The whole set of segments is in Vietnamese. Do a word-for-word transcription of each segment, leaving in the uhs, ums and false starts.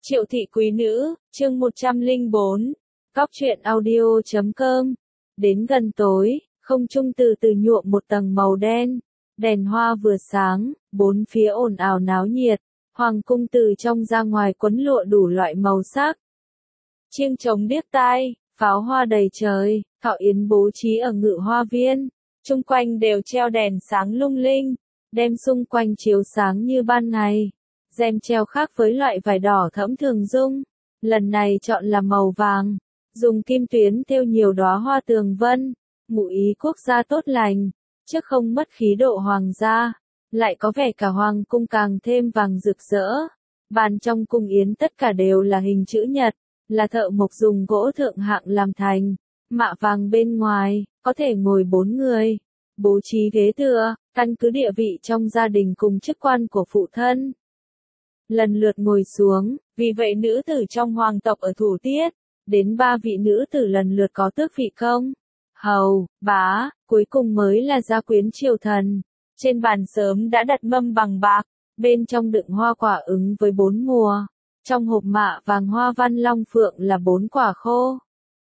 Triệu thị quý nữ, chương một trăm lẻ bốn, Cóc truyện audio chấm com. Đến gần tối, không trung từ từ nhuộm một tầng màu đen, đèn hoa vừa sáng, bốn phía ồn ào náo nhiệt, hoàng cung từ trong ra ngoài quấn lụa đủ loại màu sắc. Chiêng trống điếc tai, pháo hoa đầy trời, Thọ Yến bố trí ở Ngự Hoa Viên, chung quanh đều treo đèn sáng lung linh, đem xung quanh chiếu sáng như ban ngày. Rèm treo khác với loại vải đỏ thẫm thường dung, lần này chọn là màu vàng, dùng kim tuyến thêu nhiều đóa hoa tường vân, ngụ ý quốc gia tốt lành, chứ không mất khí độ hoàng gia, lại có vẻ cả hoàng cung càng thêm vàng rực rỡ. Bàn trong cung yến tất cả đều là hình chữ nhật, là thợ mộc dùng gỗ thượng hạng làm thành, mạ vàng bên ngoài, có thể ngồi bốn người, bố trí ghế tựa, căn cứ địa vị trong gia đình cùng chức quan của phụ thân. Lần lượt ngồi xuống, vì vậy nữ tử trong hoàng tộc ở thủ tiết, đến ba vị nữ tử lần lượt có tước vị công, hầu, bá, cuối cùng mới là gia quyến triều thần. Trên bàn sớm đã đặt mâm bằng bạc, bên trong đựng hoa quả ứng với bốn mùa, trong hộp mạ vàng hoa văn long phượng là bốn quả khô,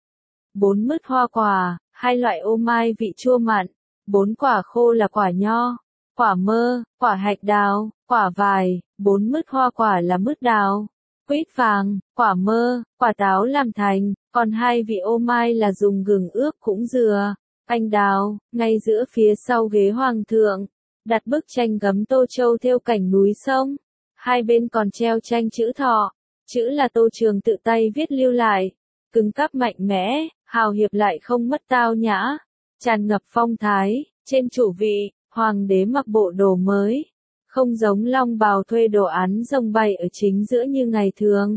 bốn mứt hoa quả, hai loại ô mai vị chua mặn, bốn quả khô là quả nho, quả mơ, quả hạch đào, quả vải, bốn mứt hoa quả là mứt đào, quýt vàng, quả mơ, quả táo làm thành, còn hai vị ô mai là dùng gừng ướp cũng dừa, anh đào. Ngay giữa phía sau ghế hoàng thượng, đặt bức tranh gấm Tô Châu thêu cảnh núi sông, hai bên còn treo tranh chữ Thọ, chữ là Tô Trường tự tay viết lưu lại, cứng cáp mạnh mẽ, hào hiệp lại không mất tao nhã, tràn ngập phong thái. Trên chủ vị, hoàng đế mặc bộ đồ mới, không giống long bào thuê đồ án rồng bày ở chính giữa như ngày thường.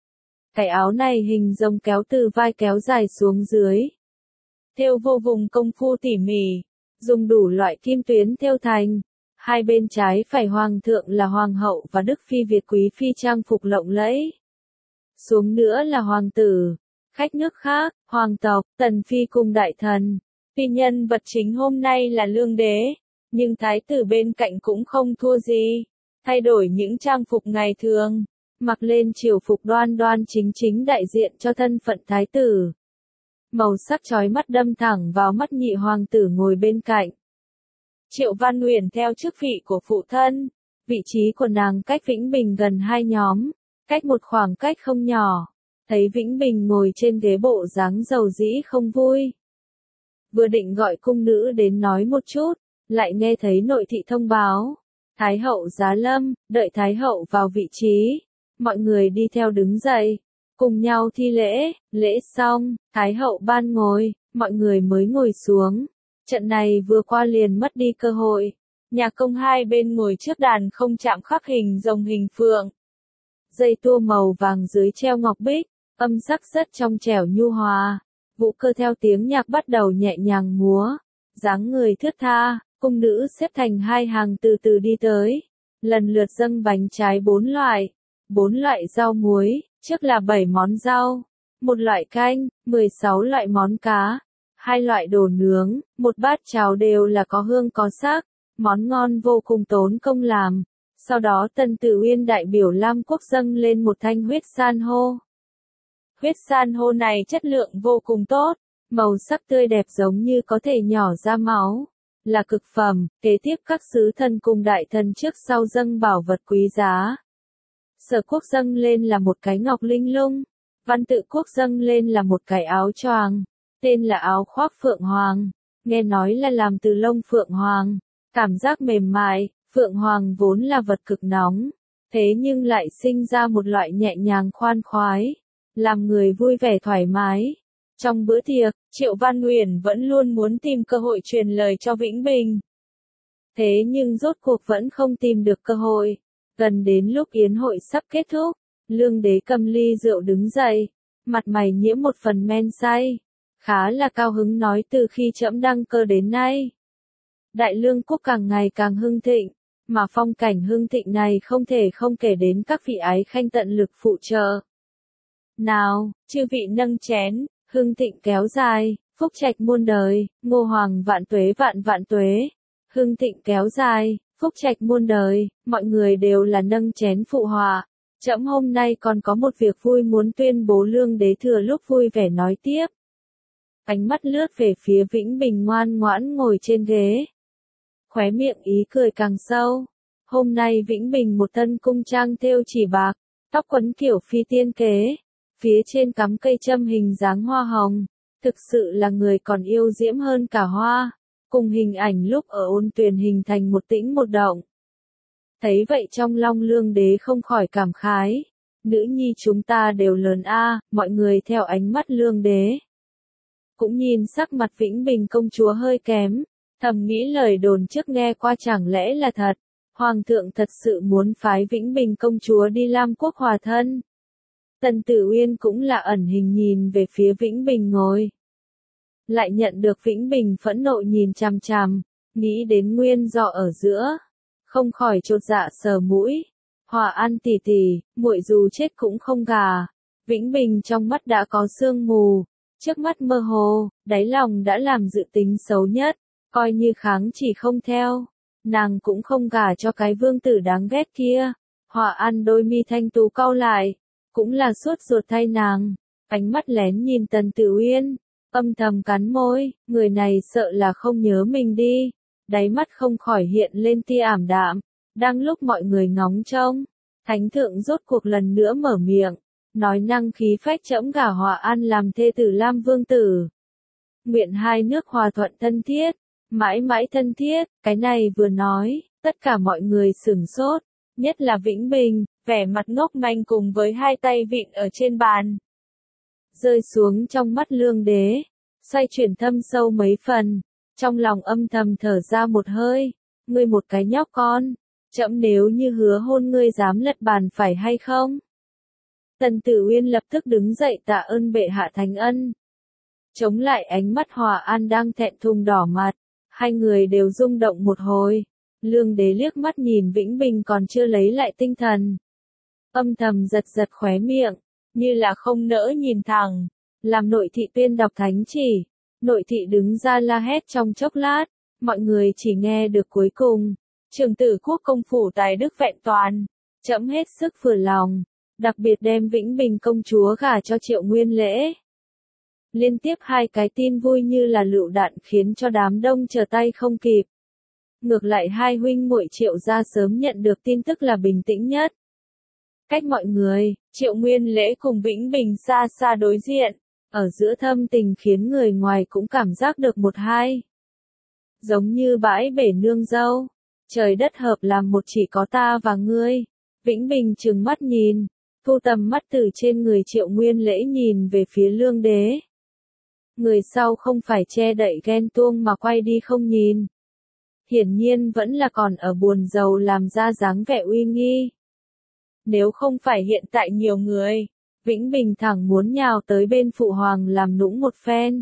Cái áo này hình rồng kéo từ vai kéo dài xuống dưới, thêu vô vùng công phu tỉ mỉ, dùng đủ loại kim tuyến thêu thành. Hai bên trái phải hoàng thượng là hoàng hậu và đức phi Việt quý phi trang phục lộng lẫy. Xuống nữa là hoàng tử, khách nước khác, hoàng tộc, tần phi cùng đại thần. Phi nhân vật chính hôm nay là lương đế, nhưng thái tử bên cạnh cũng không thua gì, thay đổi những trang phục ngày thường, mặc lên triều phục đoan đoan chính chính đại diện cho thân phận thái tử. Màu sắc chói mắt đâm thẳng vào mắt nhị hoàng tử ngồi bên cạnh. Triệu Văn Uyển theo chức vị của phụ thân, vị trí của nàng cách Vĩnh Bình gần hai nhóm, cách một khoảng cách không nhỏ, thấy Vĩnh Bình ngồi trên ghế bộ dáng dầu dĩ không vui. Vừa định gọi cung nữ đến nói một chút, lại nghe thấy nội thị thông báo, Thái hậu giá lâm, đợi Thái hậu vào vị trí, mọi người đi theo đứng dậy, cùng nhau thi lễ. Lễ xong, Thái hậu ban ngồi, mọi người mới ngồi xuống. Trận này vừa qua liền mất đi cơ hội, nhà công hai bên ngồi trước đàn không chạm khắc hình rồng hình phượng, dây tua màu vàng dưới treo ngọc bích, âm sắc rất trong trẻo nhu hòa. Vũ cơ theo tiếng nhạc bắt đầu nhẹ nhàng múa, dáng người thướt tha, cung nữ xếp thành hai hàng từ từ đi tới, lần lượt dâng bánh trái bốn loại, bốn loại rau muối, trước là bảy món rau, một loại canh, mười sáu loại món cá, hai loại đồ nướng, một bát cháo đều là có hương có sắc, món ngon vô cùng tốn công làm. Sau đó Tần Tử Uyên đại biểu Lam Quốc dâng lên một thanh huyết san hô. Huyết san hô này chất lượng vô cùng tốt, màu sắc tươi đẹp giống như có thể nhỏ ra máu, là cực phẩm. Kế tiếp các sứ thần cùng đại thần trước sau dâng bảo vật quý giá. Sở Quốc dâng lên là một cái ngọc linh lung, Văn Tự Quốc dâng lên là một cái áo choàng, tên là áo khoác phượng hoàng, nghe nói là làm từ lông phượng hoàng, cảm giác mềm mại. Phượng hoàng vốn là vật cực nóng, thế nhưng lại sinh ra một loại nhẹ nhàng khoan khoái, làm người vui vẻ thoải mái. Trong bữa tiệc, Triệu Văn Uyển vẫn luôn muốn tìm cơ hội truyền lời cho Vĩnh Bình. Thế nhưng rốt cuộc vẫn không tìm được cơ hội. Gần đến lúc yến hội sắp kết thúc, lương đế cầm ly rượu đứng dậy, mặt mày nhiễm một phần men say, khá là cao hứng nói từ khi trẫm đăng cơ đến nay, Đại Lương quốc càng ngày càng hưng thịnh, mà phong cảnh hưng thịnh này không thể không kể đến các vị ái khanh tận lực phụ trợ. Nào, chư vị nâng chén, hưng thịnh kéo dài, phúc trạch muôn đời, Ngô Hoàng vạn tuế vạn vạn tuế. Hưng thịnh kéo dài, phúc trạch muôn đời, mọi người đều là nâng chén phụ họa. Trẫm hôm nay còn có một việc vui muốn tuyên bố. Lương Đế thừa lúc vui vẻ nói tiếp. Ánh mắt lướt về phía Vĩnh Bình ngoan ngoãn ngồi trên ghế. Khóe miệng ý cười càng sâu. Hôm nay Vĩnh Bình một thân cung trang thêu chỉ bạc, tóc quấn kiểu phi tiên kế, phía trên cắm cây châm hình dáng hoa hồng, thực sự là người còn yêu diễm hơn cả hoa, cùng hình ảnh lúc ở Ôn Tuyền hình thành một tĩnh một động. Thấy vậy trong lòng Lương Đế không khỏi cảm khái, nữ nhi chúng ta đều lớn a. Mọi người theo ánh mắt Lương Đế. Cũng nhìn sắc mặt Vĩnh Bình công chúa hơi kém, thầm nghĩ lời đồn trước nghe qua chẳng lẽ là thật. Hoàng thượng thật sự muốn phái Vĩnh Bình công chúa đi Lam Quốc hòa thân. Tần Tử Uyên cũng là ẩn hình nhìn về phía Vĩnh Bình ngồi. Lại nhận được Vĩnh Bình phẫn nộ nhìn chằm chằm, nghĩ đến nguyên do ở giữa. Không khỏi chột dạ sờ mũi. Hòa An tỷ tỷ, muội dù chết cũng không gà. Vĩnh Bình trong mắt đã có sương mù, trước mắt mơ hồ, đáy lòng đã làm dự tính xấu nhất, coi như kháng chỉ không theo. Nàng cũng không gả cho cái vương tử đáng ghét kia. Hòa An đôi mi thanh tú cau lại, cũng là suốt ruột thay nàng, ánh mắt lén nhìn Tần Tử Uyên, âm thầm cắn môi, người này sợ là không nhớ mình đi, đáy mắt không khỏi hiện lên tia ảm đạm. Đang lúc mọi người ngóng trông, thánh thượng rốt cuộc lần nữa mở miệng, nói năng khí phách trẫm gả Hòa An làm thê tử Lam vương tử. Nguyện hai nước hòa thuận thân thiết. Mãi mãi thân thiết, cái này vừa nói, tất cả mọi người sửng sốt, nhất là Vĩnh Bình, vẻ mặt ngốc manh cùng với hai tay vịn ở trên bàn. Rơi xuống trong mắt Lương Đế, xoay chuyển thâm sâu mấy phần, trong lòng âm thầm thở ra một hơi, ngươi một cái nhóc con, trẫm nếu như hứa hôn ngươi dám lật bàn phải hay không? Tần Tử Uyên lập tức đứng dậy tạ ơn bệ hạ thánh ân. Chống lại ánh mắt Hòa An đang thẹn thùng đỏ mặt. Hai người đều rung động một hồi. Lương Đế liếc mắt nhìn Vĩnh Bình còn chưa lấy lại tinh thần. Âm thầm giật giật khóe miệng, như là không nỡ nhìn thẳng. Làm nội thị tuyên đọc thánh chỉ. Nội thị đứng ra la hét trong chốc lát. Mọi người chỉ nghe được cuối cùng. Trường tử quốc công phủ tài đức vẹn toàn. Trẫm hết sức vừa lòng. Đặc biệt đem Vĩnh Bình công chúa gả cho Triệu Nguyên Lễ. Liên tiếp hai cái tin vui như là lựu đạn khiến cho đám đông trở tay không kịp. Ngược lại hai huynh muội Triệu gia sớm nhận được tin tức là bình tĩnh nhất. Cách mọi người, Triệu Nguyên Lễ cùng Vĩnh Bình xa xa đối diện, ở giữa thâm tình khiến người ngoài cũng cảm giác được một hai. Giống như bãi bể nương dâu, trời đất hợp làm một chỉ có ta và ngươi. Vĩnh Bình trừng mắt nhìn, thu tầm mắt từ trên người Triệu Nguyên Lễ nhìn về phía Lương Đế. Người sau không phải che đậy ghen tuông mà quay đi không nhìn. Hiển nhiên vẫn là còn ở buồn rầu làm ra dáng vẻ uy nghi. Nếu không phải hiện tại nhiều người, Vĩnh Bình thẳng muốn nhào tới bên phụ hoàng làm nũng một phen.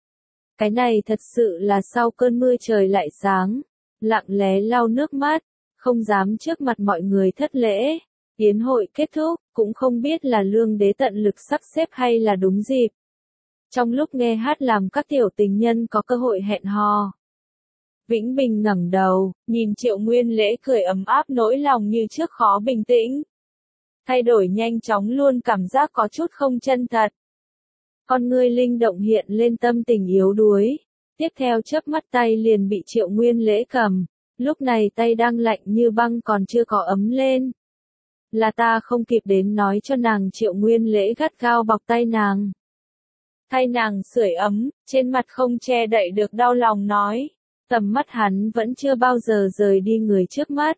Cái này thật sự là sau cơn mưa trời lại sáng, lặng lẽ lau nước mắt, không dám trước mặt mọi người thất lễ. Yến hội kết thúc, cũng không biết là Lương Đế tận lực sắp xếp hay là đúng dịp. Trong lúc nghe hát làm các tiểu tình nhân có cơ hội hẹn hò. Vĩnh Bình ngẩng đầu, nhìn Triệu Nguyên Lễ cười ấm áp nỗi lòng như trước khó bình tĩnh. Thay đổi nhanh chóng luôn cảm giác có chút không chân thật. Con ngươi linh động hiện lên tâm tình yếu đuối. Tiếp theo chớp mắt tay liền bị Triệu Nguyên Lễ cầm. Lúc này tay đang lạnh như băng còn chưa có ấm lên. Là ta không kịp đến nói cho nàng. Triệu Nguyên Lễ gắt gao bọc tay nàng. Thay nàng sưởi ấm, trên mặt không che đậy được đau lòng nói. Tầm mắt hắn vẫn chưa bao giờ rời đi người trước mắt.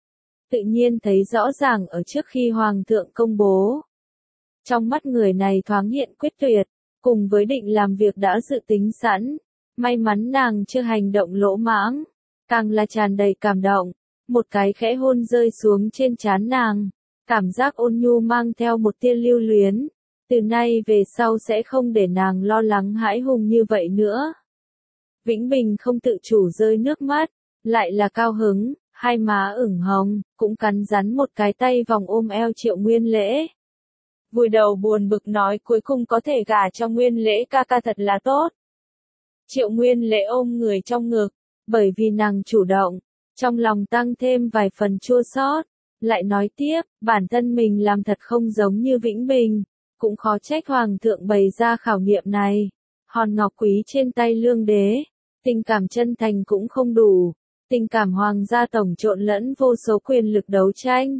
Tự nhiên thấy rõ ràng ở trước khi Hoàng thượng công bố. Trong mắt người này thoáng hiện quyết tuyệt, cùng với định làm việc đã dự tính sẵn. May mắn nàng chưa hành động lỗ mãng, càng là tràn đầy cảm động. Một cái khẽ hôn rơi xuống trên trán nàng, cảm giác ôn nhu mang theo một tia lưu luyến. Từ nay về sau sẽ không để nàng lo lắng hãi hùng như vậy nữa. Vĩnh Bình không tự chủ rơi nước mắt, lại là cao hứng, hai má ửng hồng, cũng cắn rắn một cái tay vòng ôm eo Triệu Nguyên Lễ. Vùi đầu buồn bực nói cuối cùng có thể gả cho Nguyên Lễ ca ca thật là tốt. Triệu Nguyên Lễ ôm người trong ngực, bởi vì nàng chủ động, trong lòng tăng thêm vài phần chua xót. Lại nói tiếp, bản thân mình làm thật không giống như Vĩnh Bình, cũng khó trách Hoàng thượng bày ra khảo nghiệm này. Hòn ngọc quý trên tay lương đế, tình cảm chân thành cũng không đủ, tình cảm hoàng gia tổng trộn lẫn vô số quyền lực đấu tranh.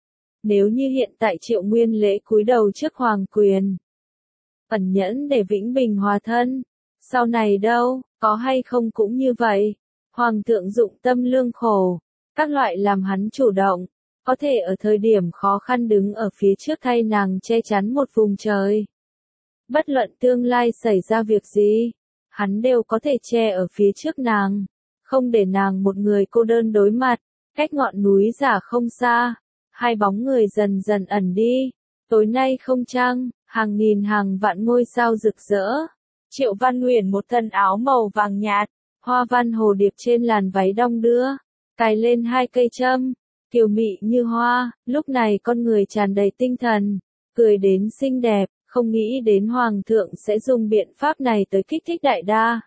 Nếu như hiện tại Triệu Nguyên Lễ cúi đầu trước hoàng quyền, ẩn nhẫn để Vĩnh Bình hòa thân, sau này đâu, có hay không cũng như vậy. Hoàng thượng dụng tâm lương khổ, các loại làm hắn chủ động, có thể ở thời điểm khó khăn đứng ở phía trước thay nàng che chắn một vùng trời. Bất luận tương lai xảy ra việc gì, hắn đều có thể che ở phía trước nàng, không để nàng một người cô đơn đối mặt. Cách ngọn núi giả không xa, hai bóng người dần dần ẩn đi. Tối nay không trăng, hàng nghìn hàng vạn ngôi sao rực rỡ. Triệu Văn Uyển một thân áo màu vàng nhạt, hoa văn hồ điệp trên làn váy đong đưa, cài lên hai cây châm, kiều mị như hoa. Lúc này con người tràn đầy tinh thần, cười đến xinh đẹp, không nghĩ đến hoàng thượng sẽ dùng biện pháp này tới kích thích đại đa.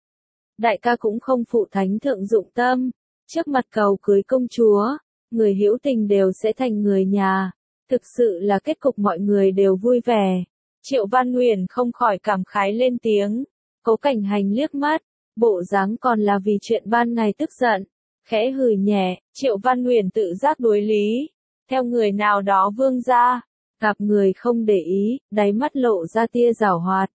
Đại ca cũng không phụ thánh thượng dụng tâm, trước mặt cầu cưới công chúa, người hữu tình đều sẽ thành người nhà. Thực sự là kết cục mọi người đều vui vẻ. Triệu Văn Uyển không khỏi cảm khái lên tiếng. Cố Cảnh Hành liếc mắt, bộ dáng còn là vì chuyện ban ngày tức giận, khẽ hừ nhẹ. Triệu Văn Uyển tự giác đối lý, theo người nào đó vương gia, gặp người không để ý, đáy mắt lộ ra tia giảo hoạt.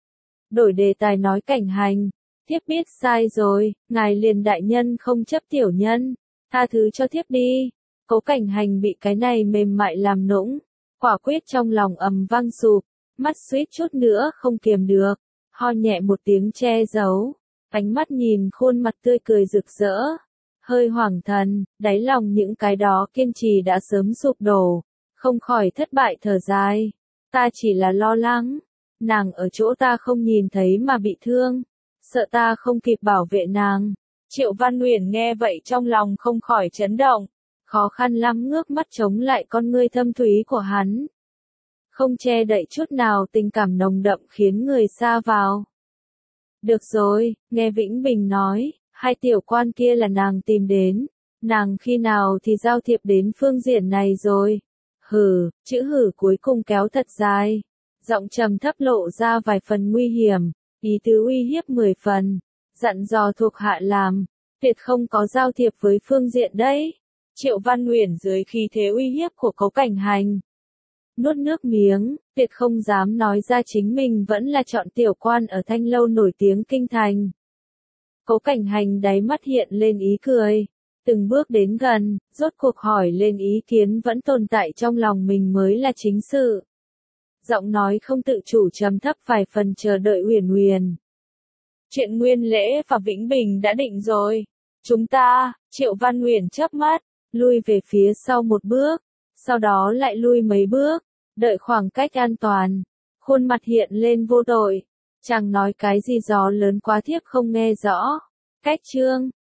Đổi đề tài nói Cảnh Hành, thiếp biết sai rồi, ngài liền đại nhân không chấp tiểu nhân, tha thứ cho thiếp đi. Cố Cảnh Hành bị cái này mềm mại làm nũng, quả quyết trong lòng ầm vang sụp, mắt suýt chút nữa không kiềm được, ho nhẹ một tiếng che giấu, ánh mắt nhìn khuôn mặt tươi cười rực rỡ, hơi hoảng thần, đáy lòng những cái đó kiên trì đã sớm sụp đổ, không khỏi thất bại thở dài. Ta chỉ là lo lắng, nàng ở chỗ ta không nhìn thấy mà bị thương, sợ ta không kịp bảo vệ nàng. Triệu Văn Uyển nghe vậy trong lòng không khỏi chấn động, khó khăn lắm ngước mắt chống lại con ngươi thâm thúy của hắn. Không che đậy chút nào tình cảm nồng đậm khiến người xa vào. Được rồi, nghe Vĩnh Bình nói, hai tiểu quan kia là nàng tìm đến, nàng khi nào thì giao thiệp đến phương diện này rồi. Hừ, chữ hử cuối cùng kéo thật dài, giọng trầm thấp lộ ra vài phần nguy hiểm, ý tứ uy hiếp mười phần, dặn dò thuộc hạ làm, tuyệt không có giao thiệp với phương diện đấy. Triệu Văn Uyển dưới khí thế uy hiếp của Cố Cảnh Hành, nuốt nước miếng, tuyệt không dám nói ra chính mình vẫn là chọn tiểu quan ở Thanh Lâu nổi tiếng kinh thành. Cố Cảnh Hành đáy mắt hiện lên ý cười, từng bước đến gần, rốt cuộc hỏi lên ý kiến vẫn tồn tại trong lòng mình mới là chính sự. Giọng nói không tự chủ trầm thấp vài phần chờ đợi Uyển Uyển. Chuyện Nguyên Lễ và Vĩnh Bình đã định rồi. Chúng ta, Triệu Văn Uyển chớp mắt, lui về phía sau một bước, sau đó lại lui mấy bước, đợi khoảng cách an toàn. Khuôn mặt hiện lên vô tội, chàng nói cái gì gió lớn quá thiếp không nghe rõ. Cách chương